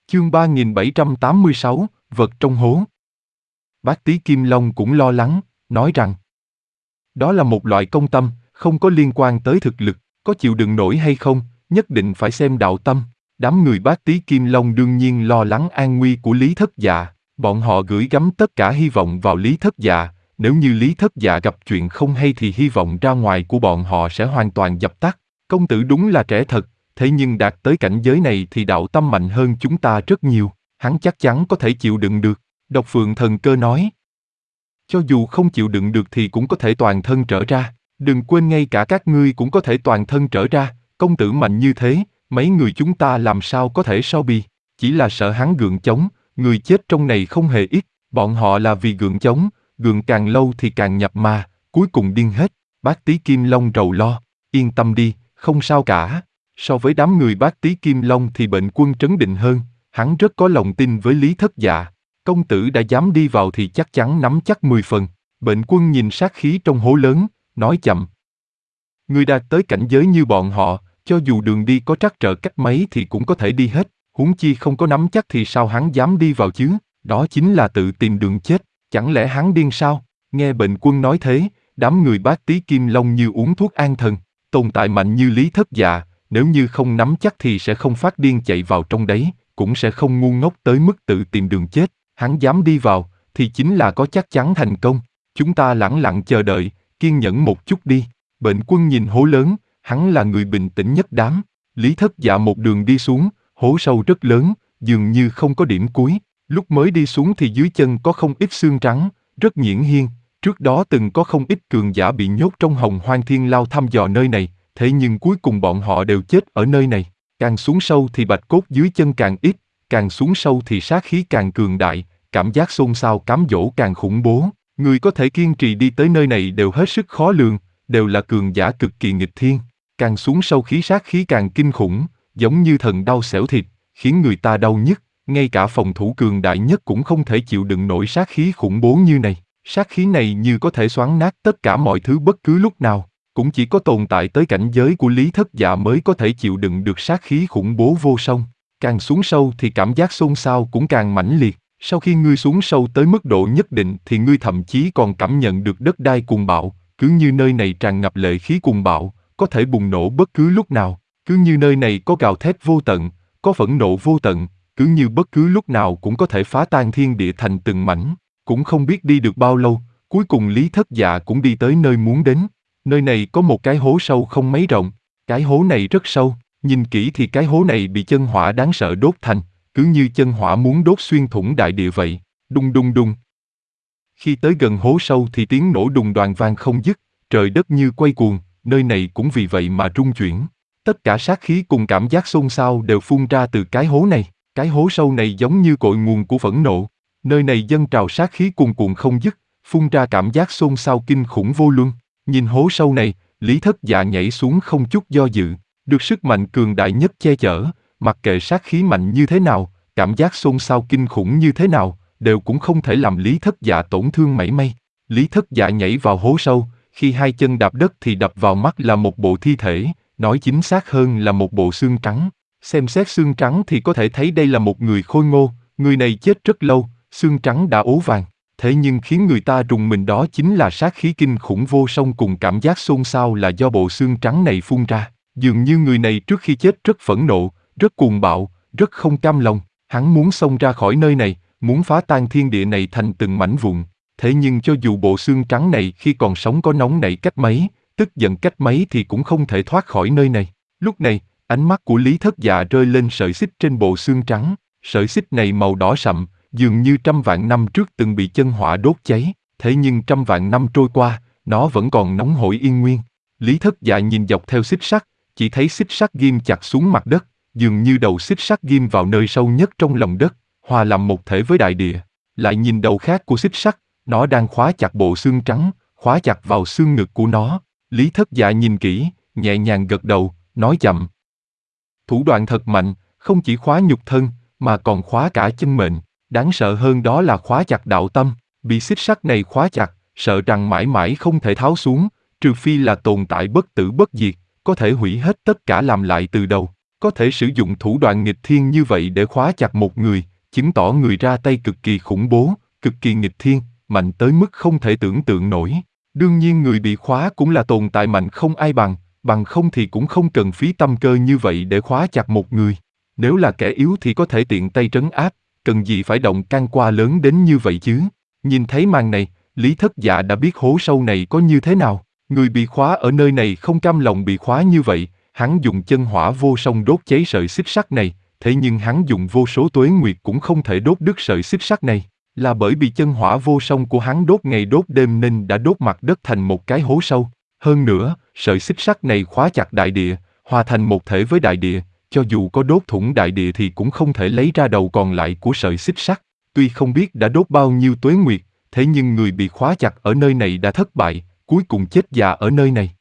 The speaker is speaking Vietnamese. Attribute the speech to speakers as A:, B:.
A: Chương 3786, vật trong hố. Bác Tý Kim Long cũng lo lắng, nói rằng đó là một loại công tâm, không có liên quan tới thực lực, có chịu đựng nổi hay không, nhất định phải xem đạo tâm. Đám người Bác Tý Kim Long đương nhiên lo lắng an nguy của Lý Thất Dạ, bọn họ gửi gắm tất cả hy vọng vào Lý Thất Dạ, nếu như Lý Thất Dạ gặp chuyện không hay thì hy vọng ra ngoài của bọn họ sẽ hoàn toàn dập tắt. Công tử đúng là trẻ thật, thế nhưng đạt tới cảnh giới này thì đạo tâm mạnh hơn chúng ta rất nhiều, hắn chắc chắn có thể chịu đựng được. Độc Phượng Thần Cơ nói. Cho dù không chịu đựng được thì cũng có thể toàn thân trở ra, đừng quên ngay cả các ngươi cũng có thể toàn thân trở ra, công tử mạnh như thế, mấy người chúng ta làm sao có thể so bì, chỉ là sợ hắn gượng chống, người chết trong này không hề ít, bọn họ là vì gượng chống, gượng càng lâu thì càng nhập ma, cuối cùng điên hết. Bác Tý Kim Long rầu lo, yên tâm đi, không sao cả. So với đám người Bác Tý Kim Long thì Bệnh Quân trấn định hơn, hắn rất có lòng tin với Lý Thất Dạ. Công tử đã dám đi vào thì chắc chắn nắm chắc 10 phần. Bệnh Quân nhìn sát khí trong hố lớn, nói chậm. Người đạt tới cảnh giới như bọn họ, cho dù đường đi có trắc trở cách mấy thì cũng có thể đi hết, huống chi không có nắm chắc thì sao hắn dám đi vào chứ, đó chính là tự tìm đường chết, chẳng lẽ hắn điên sao? Nghe Bệnh Quân nói thế, đám người Bác Tý Kim Long như uống thuốc an thần, tồn tại mạnh như Lý Thất Dạ, nếu như không nắm chắc thì sẽ không phát điên chạy vào trong đấy, cũng sẽ không ngu ngốc tới mức tự tìm đường chết. Hắn dám đi vào, thì chính là có chắc chắn thành công. Chúng ta lẳng lặng chờ đợi, kiên nhẫn một chút đi. Bệnh Quân nhìn hố lớn, hắn là người bình tĩnh nhất đám. Lý Thất Dạ một đường đi xuống, hố sâu rất lớn, dường như không có điểm cuối. Lúc mới đi xuống thì dưới chân có không ít xương trắng, rất nghiễm nhiên. Trước đó từng có không ít cường giả bị nhốt trong Hồng Hoang Thiên Lao thăm dò nơi này, thế nhưng cuối cùng bọn họ đều chết ở nơi này. Càng xuống sâu thì bạch cốt dưới chân càng ít, càng xuống sâu thì sát khí càng cường đại. Cảm giác xôn xao cám dỗ càng khủng bố, người có thể kiên trì đi tới nơi này đều hết sức khó lường, đều là cường giả cực kỳ nghịch thiên. Càng xuống sâu khí sát khí càng kinh khủng, giống như thần đau xẻo thịt, khiến người ta đau nhức, ngay cả phòng thủ cường đại nhất cũng không thể chịu đựng nổi sát khí khủng bố như này. Sát khí này như có thể xoắn nát tất cả mọi thứ bất cứ lúc nào, cũng chỉ có tồn tại tới cảnh giới của Lý Thất Dạ mới có thể chịu đựng được sát khí khủng bố vô song. Càng xuống sâu thì cảm giác xôn xao cũng càng mãnh liệt. Sau khi ngươi xuống sâu tới mức độ nhất định thì ngươi thậm chí còn cảm nhận được đất đai cuồng bạo, cứ như nơi này tràn ngập lệ khí cuồng bạo, có thể bùng nổ bất cứ lúc nào, cứ như nơi này có gào thét vô tận, có phẫn nộ vô tận, cứ như bất cứ lúc nào cũng có thể phá tan thiên địa thành từng mảnh. Cũng không biết đi được bao lâu, cuối cùng Lý Thất Dạ cũng đi tới nơi muốn đến. Nơi này có một cái hố sâu không mấy rộng, cái hố này rất sâu, nhìn kỹ thì cái hố này bị chân hỏa đáng sợ đốt thành. Cứ như chân hỏa muốn đốt xuyên thủng đại địa vậy, đùng đùng đùng. Khi tới gần hố sâu thì tiếng nổ đùng đoàng vang không dứt, trời đất như quay cuồng, nơi này cũng vì vậy mà rung chuyển. Tất cả sát khí cùng cảm giác xôn xao đều phun ra từ cái hố này, cái hố sâu này giống như cội nguồn của phẫn nộ. Nơi này dâng trào sát khí cuồn cuộn không dứt, phun ra cảm giác xôn xao kinh khủng vô luân. Nhìn hố sâu này, Lý Thất Dạ nhảy xuống không chút do dự, được sức mạnh cường đại nhất che chở. Mặc kệ sát khí mạnh như thế nào, cảm giác xôn xao kinh khủng như thế nào, đều cũng không thể làm Lý Thất Dạ tổn thương mảy may. Lý Thất Dạ nhảy vào hố sâu, khi hai chân đạp đất thì đập vào mắt là một bộ thi thể, nói chính xác hơn là một bộ xương trắng. Xem xét xương trắng thì có thể thấy đây là một người khôi ngô, người này chết rất lâu, xương trắng đã ố vàng. Thế nhưng khiến người ta rùng mình đó chính là sát khí kinh khủng vô song cùng cảm giác xôn xao là do bộ xương trắng này phun ra. Dường như người này trước khi chết rất phẫn nộ, rất cuồng bạo, rất không cam lòng, hắn muốn xông ra khỏi nơi này, muốn phá tan thiên địa này thành từng mảnh vụn. Thế nhưng cho dù bộ xương trắng này khi còn sống có nóng nảy cách mấy, tức giận cách mấy thì cũng không thể thoát khỏi nơi này. Lúc này, ánh mắt của Lý Thất Dạ rơi lên sợi xích trên bộ xương trắng. Sợi xích này màu đỏ sậm, dường như trăm vạn năm trước từng bị chân hỏa đốt cháy, thế nhưng trăm vạn năm trôi qua, nó vẫn còn nóng hổi yên nguyên. Lý Thất Dạ nhìn dọc theo xích sắt, chỉ thấy xích sắt ghim chặt xuống mặt đất, dường như đầu xích sắt ghim vào nơi sâu nhất trong lòng đất, hòa làm một thể với đại địa. Lại nhìn đầu khác của xích sắt, nó đang khóa chặt bộ xương trắng, khóa chặt vào xương ngực của nó. Lý Thất Dạ nhìn kỹ, nhẹ nhàng gật đầu, nói chậm. Thủ đoạn thật mạnh, không chỉ khóa nhục thân, mà còn khóa cả chân mệnh. Đáng sợ hơn đó là khóa chặt đạo tâm, bị xích sắt này khóa chặt, sợ rằng mãi mãi không thể tháo xuống, trừ phi là tồn tại bất tử bất diệt, có thể hủy hết tất cả làm lại từ đầu. có thể sử dụng thủ đoạn nghịch thiên như vậy để khóa chặt một người, chứng tỏ người ra tay cực kỳ khủng bố, cực kỳ nghịch thiên, mạnh tới mức không thể tưởng tượng nổi. Đương nhiên người bị khóa cũng là tồn tại mạnh không ai bằng, bằng không thì cũng không cần phí tâm cơ như vậy để khóa chặt một người. Nếu là kẻ yếu thì có thể tiện tay trấn áp, cần gì phải động can qua lớn đến như vậy chứ. Nhìn thấy màn này, Lý Thất Dạ đã biết hố sâu này có như thế nào. Người bị khóa ở nơi này không cam lòng bị khóa như vậy, hắn dùng chân hỏa vô song đốt cháy sợi xích sắt này, thế nhưng hắn dùng vô số tuế nguyệt cũng không thể đốt đứt sợi xích sắt này. Là bởi vì chân hỏa vô song của hắn đốt ngày đốt đêm nên đã đốt mặt đất thành một cái hố sâu. Hơn nữa, sợi xích sắt này khóa chặt đại địa, hòa thành một thể với đại địa, cho dù có đốt thủng đại địa thì cũng không thể lấy ra đầu còn lại của sợi xích sắt. Tuy không biết đã đốt bao nhiêu tuế nguyệt, thế nhưng người bị khóa chặt ở nơi này đã thất bại, cuối cùng chết già ở nơi này.